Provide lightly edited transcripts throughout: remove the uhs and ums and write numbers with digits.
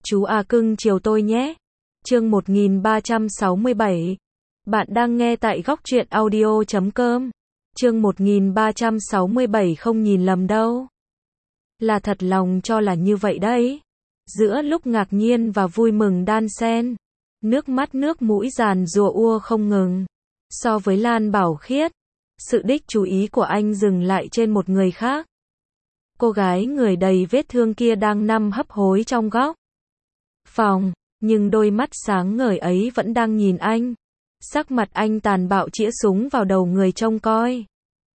Chú à cưng chiều tôi nhé. Chương 1367. Bạn đang nghe tại góc truyện audio.com. Chương 1367 không nhìn lầm đâu. Là thật lòng cho là như vậy đấy. Giữa lúc ngạc nhiên và vui mừng đan xen, nước mắt nước mũi giàn giụa ua không ngừng. So với Lan Bảo Khiết, sự đích chú ý của anh dừng lại trên một người khác. Cô gái người đầy vết thương kia đang nằm hấp hối trong góc phòng, nhưng đôi mắt sáng ngời ấy vẫn đang nhìn anh. Sắc mặt anh tàn bạo chĩa súng vào đầu người trông coi.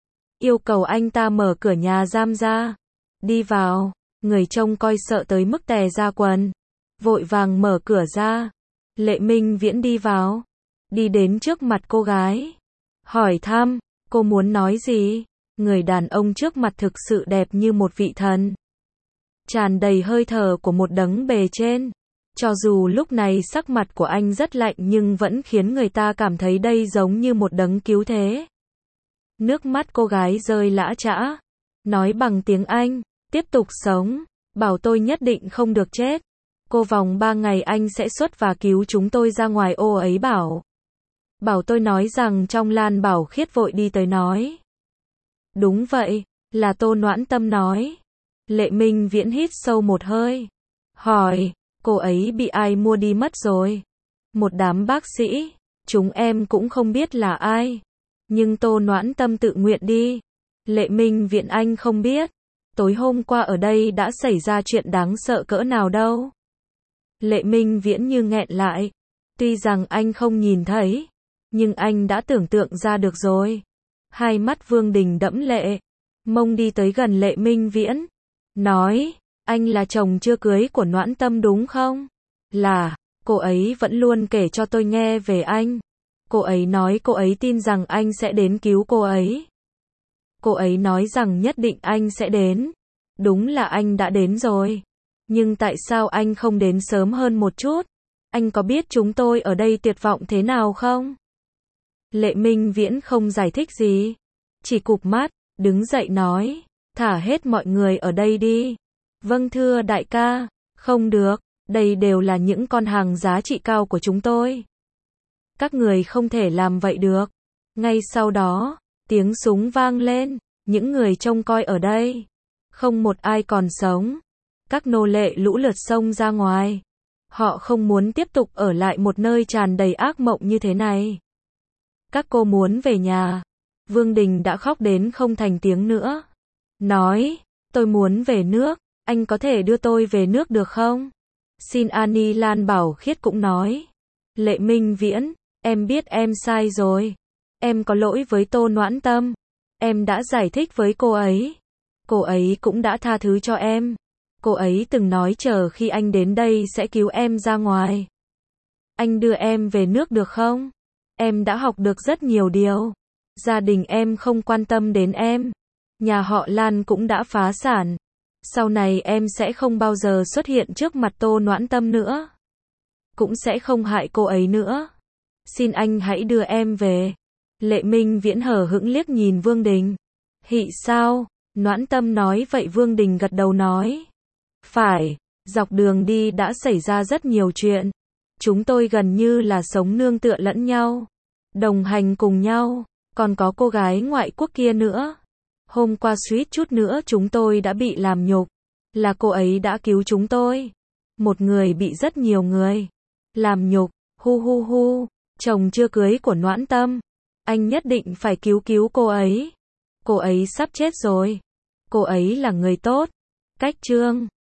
Yêu cầu anh ta mở cửa nhà giam ra. Đi vào. Người trông coi sợ tới mức tè ra quần. Vội vàng mở cửa ra. Lệ Minh Viễn đi vào. Đi đến trước mặt cô gái. Hỏi thăm, cô muốn nói gì? Người đàn ông trước mặt thực sự đẹp như một vị thần. Tràn đầy hơi thở của một đấng bề trên. Cho dù lúc này sắc mặt của anh rất lạnh nhưng vẫn khiến người ta cảm thấy đây giống như một đấng cứu thế. Nước mắt cô gái rơi lã chã. Nói bằng tiếng Anh, tiếp tục sống, bảo tôi nhất định không được chết. Cô vòng 3 ngày anh sẽ xuất và cứu chúng tôi ra ngoài. Ô ấy bảo. Bảo tôi nói rằng trong. Lan Bảo Khiết vội đi tới nói. Đúng vậy, là Tô Noãn Tâm nói. Lệ Minh Viễn hít sâu một hơi. Hỏi, cô ấy bị ai mua đi mất rồi? Một đám bác sĩ, chúng em cũng không biết là ai. Nhưng Tô Noãn Tâm tự nguyện đi. Lệ Minh Viễn anh không biết. Tối hôm qua ở đây đã xảy ra chuyện đáng sợ cỡ nào đâu. Lệ Minh Viễn như nghẹn lại. Tuy rằng anh không nhìn thấy, nhưng anh đã tưởng tượng ra được rồi. Hai mắt Vương Đình đẫm lệ. Mông đi tới gần Lệ Minh Viễn. Nói, anh là chồng chưa cưới của Noãn Tâm đúng không? Là, cô ấy vẫn luôn kể cho tôi nghe về anh. Cô ấy nói cô ấy tin rằng anh sẽ đến cứu cô ấy. Cô ấy nói rằng nhất định anh sẽ đến. Đúng là anh đã đến rồi. Nhưng tại sao anh không đến sớm hơn một chút? Anh có biết chúng tôi ở đây tuyệt vọng thế nào không? Lệ Minh Viễn không giải thích gì. Chỉ cụp mắt, đứng dậy nói. Thả hết mọi người ở đây đi. Vâng thưa đại ca. Không được, đây đều là những con hàng giá trị cao của chúng tôi. Các người không thể làm vậy được. Ngay sau đó, tiếng súng vang lên. Những người trông coi ở đây, không một ai còn sống. Các nô lệ lũ lượt xông ra ngoài. Họ không muốn tiếp tục ở lại một nơi tràn đầy ác mộng như thế này. Các cô muốn về nhà. Vương Đình đã khóc đến không thành tiếng nữa. Nói, tôi muốn về nước. Anh có thể đưa tôi về nước được không? Xin Annie. Lan Bảo Khiết cũng nói. Lệ Minh Viễn, em biết em sai rồi. Em có lỗi với Tô Noãn Tâm. Em đã giải thích với cô ấy. Cô ấy cũng đã tha thứ cho em. Cô ấy từng nói chờ khi anh đến đây sẽ cứu em ra ngoài. Anh đưa em về nước được không? Em đã học được rất nhiều điều. Gia đình em không quan tâm đến em. Nhà họ Lan cũng đã phá sản. Sau này em sẽ không bao giờ xuất hiện trước mặt Tô Noãn Tâm nữa. Cũng sẽ không hại cô ấy nữa. Xin anh hãy đưa em về. Lệ Minh Viễn hờ hững liếc nhìn Vương Đình. Hị sao? Noãn Tâm nói vậy. Vương Đình gật đầu nói. Phải, dọc đường đi đã xảy ra rất nhiều chuyện. Chúng tôi gần như là sống nương tựa lẫn nhau. Đồng hành cùng nhau. Còn có cô gái ngoại quốc kia nữa. Hôm qua suýt chút nữa chúng tôi đã bị làm nhục. Là cô ấy đã cứu chúng tôi. Một người bị rất nhiều người làm nhục. Hu hu hu. Chồng chưa cưới của Noãn Tâm. Anh nhất định phải cứu cô ấy. Cô ấy sắp chết rồi. Cô ấy là người tốt. Cách chương